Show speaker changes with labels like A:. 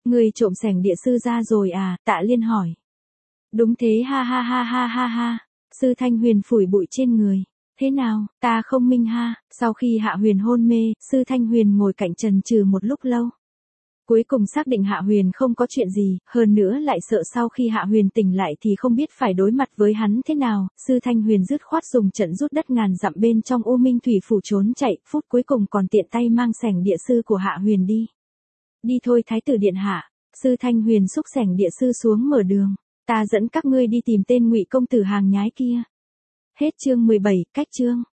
A: Ngươi trộm sẻng địa sư ra rồi à, Tạ Liên hỏi. Đúng thế ha ha ha ha ha ha. Sư Thanh Huyền phủi bụi trên người. Thế nào, ta không minh ha. Sau khi Hạ Huyền hôn mê, Sư Thanh Huyền ngồi cạnh trần trừ một lúc lâu. Cuối cùng xác định Hạ Huyền không có chuyện gì, hơn nữa lại sợ sau khi Hạ Huyền tỉnh lại thì không biết phải đối mặt với hắn thế nào, Sư Thanh Huyền dứt khoát dùng trận rút đất ngàn dặm bên trong U Minh Thủy phủ trốn chạy, phút cuối cùng còn tiện tay mang sẻng địa sư của Hạ Huyền đi. Đi thôi Thái tử điện hạ. Sư Thanh Huyền xúc sẻng địa sư xuống mở đường. Ta dẫn các ngươi đi tìm tên Ngụy công tử hàng nhái kia. Hết chương 17, cách chương.